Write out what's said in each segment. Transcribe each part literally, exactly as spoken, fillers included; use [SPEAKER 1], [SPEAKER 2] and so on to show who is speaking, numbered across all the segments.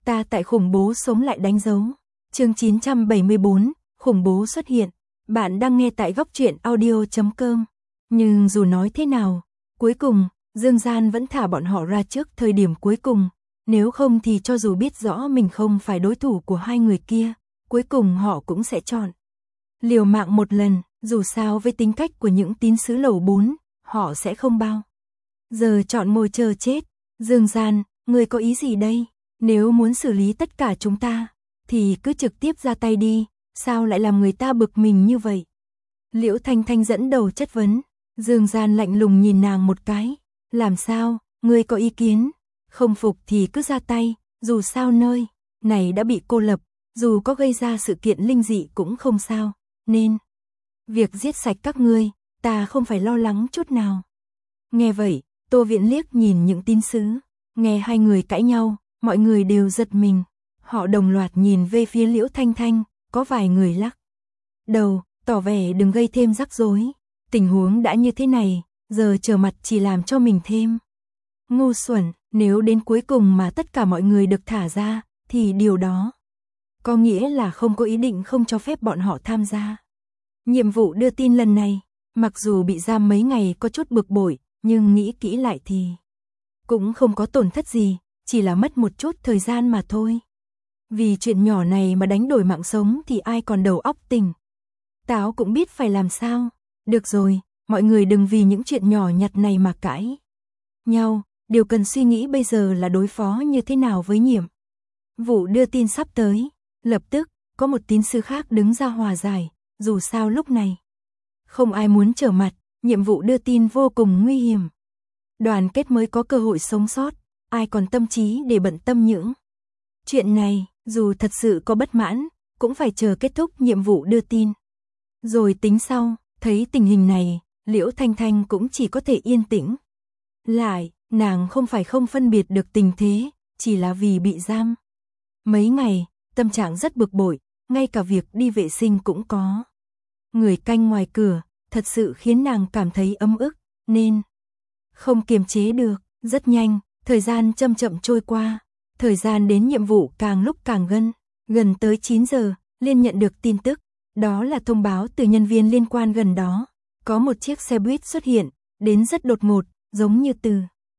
[SPEAKER 1] Ta tại khủng bố sống lại đánh dấu. Chương chín trăm bảy mươi bốn, khủng bố xuất hiện. Bạn đang nghe tại góc truyện audio chấm com. Nhưng dù nói thế nào, cuối cùng, Dương Gian vẫn thả bọn họ ra trước thời điểm cuối cùng. Nếu không thì cho dù biết rõ mình không phải đối thủ của hai người kia, cuối cùng họ cũng sẽ chọn liều mạng một lần. Dù sao với tính cách của những tín sứ lầu bốn, họ sẽ không bao giờ chọn ngồi chờ chết. Dương Gian, ngươi có ý gì đây? Nếu muốn xử lý tất cả chúng ta, thì cứ trực tiếp ra tay đi, sao lại làm người ta bực mình như vậy? Liễu Thanh Thanh dẫn đầu chất vấn. Dương Gian lạnh lùng nhìn nàng một cái. Làm sao, ngươi có ý kiến? Không phục thì cứ ra tay, dù sao nơi này đã bị cô lập, dù có gây ra sự kiện linh dị cũng không sao, nên việc giết sạch các ngươi, ta không phải lo lắng chút nào. Nghe vậy, Tô Viễn liếc nhìn những tín sứ, nghe hai người cãi nhau, mọi người đều giật mình. Họ đồng loạt nhìn về phía Liễu Thanh Thanh, có vài người lắc đầu, tỏ vẻ đừng gây thêm rắc rối. Tình huống đã như thế này, giờ trở mặt chỉ làm cho mình thêm ngu xuẩn. Nếu đến cuối cùng mà tất cả mọi người được thả ra, thì điều đó có nghĩa là không có ý định không cho phép bọn họ tham gia nhiệm vụ đưa tin lần này. Mặc dù bị giam mấy ngày có chút bực bội, nhưng nghĩ kỹ lại thì cũng không có tổn thất gì, chỉ là mất một chút thời gian mà thôi. Vì chuyện nhỏ này mà đánh đổi mạng sống thì ai còn đầu óc tỉnh táo cũng biết phải làm sao. Được rồi, mọi người đừng vì những chuyện nhỏ nhặt này mà cãi nhau. Điều cần suy nghĩ bây giờ là đối phó như thế nào với nhiệm vụ đưa tin sắp tới. Lập tức, có một tín sứ khác đứng ra hòa giải. Dù sao lúc này không ai muốn trở mặt, nhiệm vụ đưa tin vô cùng nguy hiểm. Đoàn kết mới có cơ hội sống sót, ai còn tâm trí để bận tâm những chuyện này. Dù thật sự có bất mãn, cũng phải chờ kết thúc nhiệm vụ đưa tin rồi tính sau. Thấy tình hình này, Liễu Thanh Thanh cũng chỉ có thể yên tĩnh lại. Nàng không phải không phân biệt được tình thế, chỉ là vì bị giam mấy ngày, tâm trạng rất bực bội, ngay cả việc đi vệ sinh cũng có người canh ngoài cửa, thật sự khiến nàng cảm thấy ấm ức, nên không kiềm chế được. Rất nhanh, thời gian chậm chậm trôi qua, thời gian đến nhiệm vụ càng lúc càng gần. Gần tới chín giờ, liền nhận được tin tức, đó là thông báo từ nhân viên liên quan gần đó. Có một chiếc xe buýt xuất hiện, đến rất đột ngột, giống như từ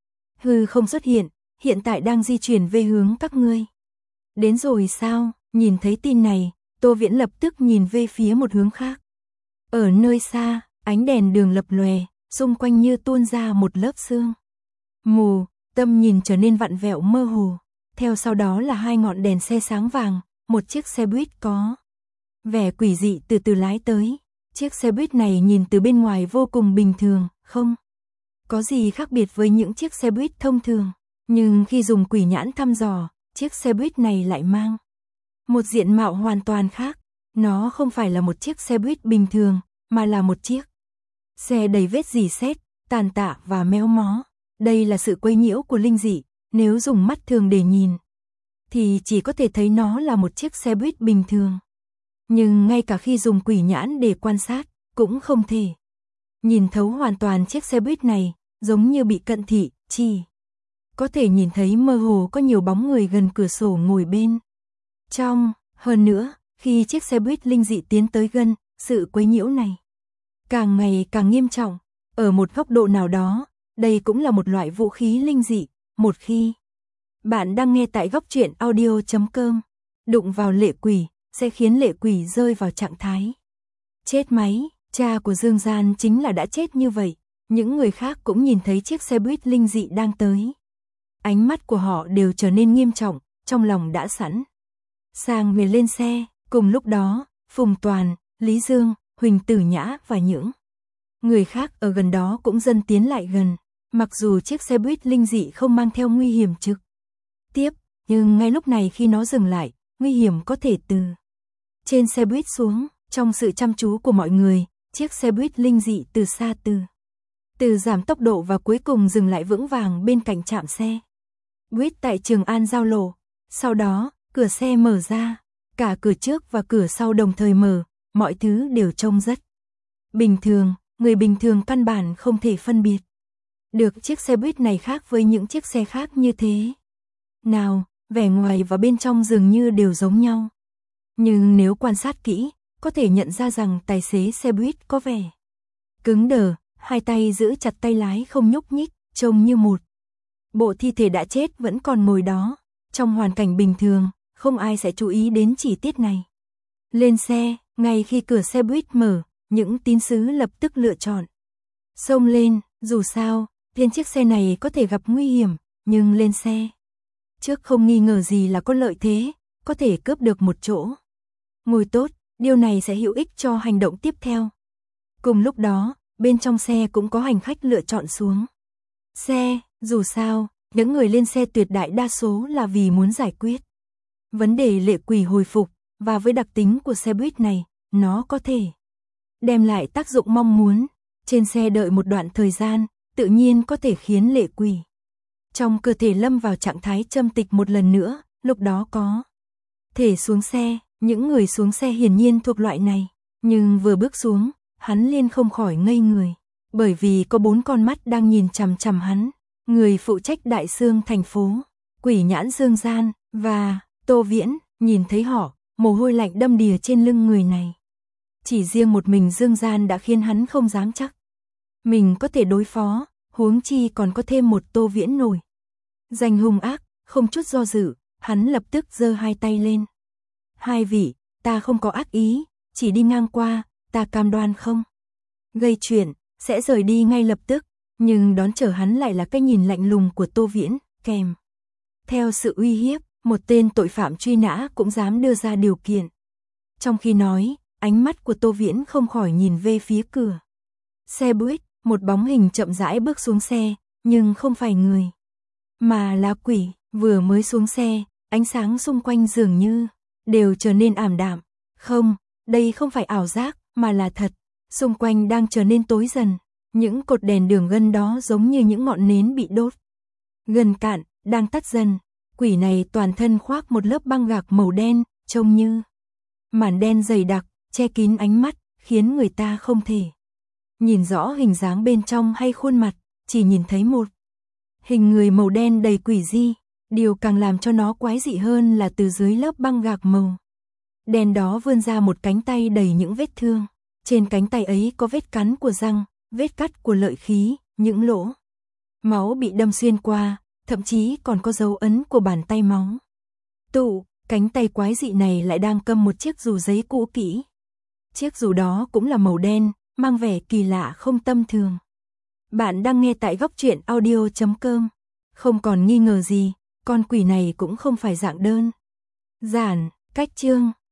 [SPEAKER 1] hư không xuất hiện, hiện tại đang di chuyển về hướng các ngươi. Đến rồi sao? Nhìn thấy tin này, Tô Viễn lập tức nhìn về phía một hướng khác. Ở nơi xa, ánh đèn đường lập lòe, xung quanh như tuôn ra một lớp sương mù, tâm nhìn trở nên vặn vẹo mơ hồ. Theo sau đó là hai ngọn đèn xe sáng vàng, một chiếc xe buýt có vẻ quỷ dị từ từ lái tới. Chiếc xe buýt này nhìn từ bên ngoài vô cùng bình thường, không có gì khác biệt với những chiếc xe buýt thông thường. Nhưng khi dùng quỷ nhãn thăm dò, chiếc xe buýt này lại mang một diện mạo hoàn toàn khác. Nó không phải là một chiếc xe buýt bình thường, mà là một chiếc xe đầy vết rỉ sét, tàn tạ và méo mó. Đây là sự quấy nhiễu của linh dị, nếu dùng mắt thường để nhìn, thì chỉ có thể thấy nó là một chiếc xe buýt bình thường. Nhưng ngay cả khi dùng quỷ nhãn để quan sát, cũng không thể nhìn thấu hoàn toàn chiếc xe buýt này, giống như bị cận thị, chỉ có thể nhìn thấy mơ hồ có nhiều bóng người gần cửa sổ ngồi bên trong. Hơn nữa, khi chiếc xe buýt linh dị tiến tới gần, sự quấy nhiễu này càng ngày càng nghiêm trọng. Ở một góc độ nào đó, đây cũng là một loại vũ khí linh dị. Một khi bạn đang nghe tại góc truyện audio chấm com, đụng vào lệ quỷ, sẽ khiến lệ quỷ rơi vào trạng thái chết máy. Cha của Dương Gian chính là đã chết như vậy. Những người khác cũng nhìn thấy chiếc xe buýt linh dị đang tới. Ánh mắt của họ đều trở nên nghiêm trọng, trong lòng đã sẵn sàng người lên xe. Cùng lúc đó, Phùng Toàn, Lý Dương, Huỳnh Tử Nhã và những người khác ở gần đó cũng dần tiến lại gần. Mặc dù chiếc xe buýt linh dị không mang theo nguy hiểm trực tiếp, nhưng ngay lúc này khi nó dừng lại, nguy hiểm có thể từ trên xe buýt xuống. Trong sự chăm chú của mọi người, chiếc xe buýt linh dị từ xa từ từ giảm tốc độ và cuối cùng dừng lại vững vàng bên cạnh trạm xe buýt tại Trường An giao lộ. Sau đó, cửa xe mở ra, cả cửa trước và cửa sau đồng thời mở, mọi thứ đều trông rất bình thường, người bình thường căn bản không thể phân biệt được chiếc xe buýt này khác với những chiếc xe khác như thế nào. vẻ ngoài và bên trong dường như đều giống nhau. Nhưng nếu quan sát kỹ, có thể nhận ra rằng tài xế xe buýt có vẻ cứng đờ, hai tay giữ chặt tay lái không nhúc nhích, trông như một bộ thi thể đã chết vẫn còn ngồi đó. Trong hoàn cảnh bình thường, không ai sẽ chú ý đến chi tiết này. Lên xe, ngay khi cửa xe buýt mở, những tín sứ lập tức lựa chọn xông lên, dù sao, trên chiếc xe này có thể gặp nguy hiểm, nhưng lên xe trước không nghi ngờ gì là có lợi thế, có thể cướp được một chỗ ngồi tốt, điều này sẽ hữu ích cho hành động tiếp theo. Cùng lúc đó, bên trong xe cũng có hành khách lựa chọn xuống xe, dù sao, những người lên xe tuyệt đại đa số là vì muốn giải quyết vấn đề lệ quỷ hồi phục, và với đặc tính của xe buýt này, nó có thể đem lại tác dụng mong muốn. Trên xe đợi một đoạn thời gian, tự nhiên có thể khiến lệ quỷ trong cơ thể lâm vào trạng thái châm tịch một lần nữa, lúc đó có thể xuống xe. Những người xuống xe hiển nhiên thuộc loại này, nhưng vừa bước xuống, hắn liền không khỏi ngây người, bởi vì có bốn con mắt đang nhìn chằm chằm hắn. Người phụ trách đại xương thành phố, Quỷ Nhãn Dương Gian và Tô Viễn, nhìn thấy họ, mồ hôi lạnh đâm đìa trên lưng người này. Chỉ riêng một mình Dương Gian đã khiến hắn không dám chắc mình có thể đối phó, huống chi còn có thêm một Tô Viễn nổi danh hung ác. Không chút do dự, hắn lập tức giơ hai tay lên. Hai vị, ta không có ác ý, chỉ đi ngang qua, ta cam đoan không gây chuyện, sẽ rời đi ngay lập tức. Nhưng đón chờ hắn lại là cái nhìn lạnh lùng của Tô Viễn, kèm theo sự uy hiếp, một tên tội phạm truy nã cũng dám đưa ra điều kiện. Trong khi nói, ánh mắt của Tô Viễn không khỏi nhìn về phía cửa xe buýt, một bóng hình chậm rãi bước xuống xe, nhưng không phải người, mà là quỷ. Vừa mới xuống xe, ánh sáng xung quanh dường như đều trở nên ảm đạm. Không, đây không phải ảo giác, mà là thật. Xung quanh đang trở nên tối dần. Những cột đèn đường gần đó giống như những ngọn nến bị đốt gần cạn, đang tắt dần. Quỷ này toàn thân khoác một lớp băng gạc màu đen, trông như màn đen dày đặc, che kín ánh mắt, khiến người ta không thể nhìn rõ hình dáng bên trong hay khuôn mặt, chỉ nhìn thấy một hình người màu đen đầy quỷ dị. Điều càng làm cho nó quái dị hơn là từ dưới lớp băng gạc màu đen đó vươn ra một cánh tay đầy những vết thương. Trên cánh tay ấy có vết cắn của răng, vết cắt của lợi khí, những lỗ máu bị đâm xuyên qua, thậm chí còn có dấu ấn của bàn tay máu tụ. Cánh tay quái dị này lại đang cầm một chiếc dù giấy cũ kỹ. Chiếc dù đó cũng là màu đen, mang vẻ kỳ lạ không tầm thường. Bạn đang nghe tại góc truyện audio chấm com. Không còn nghi ngờ gì, con quỷ này cũng không phải dạng đơn giản. Cách chương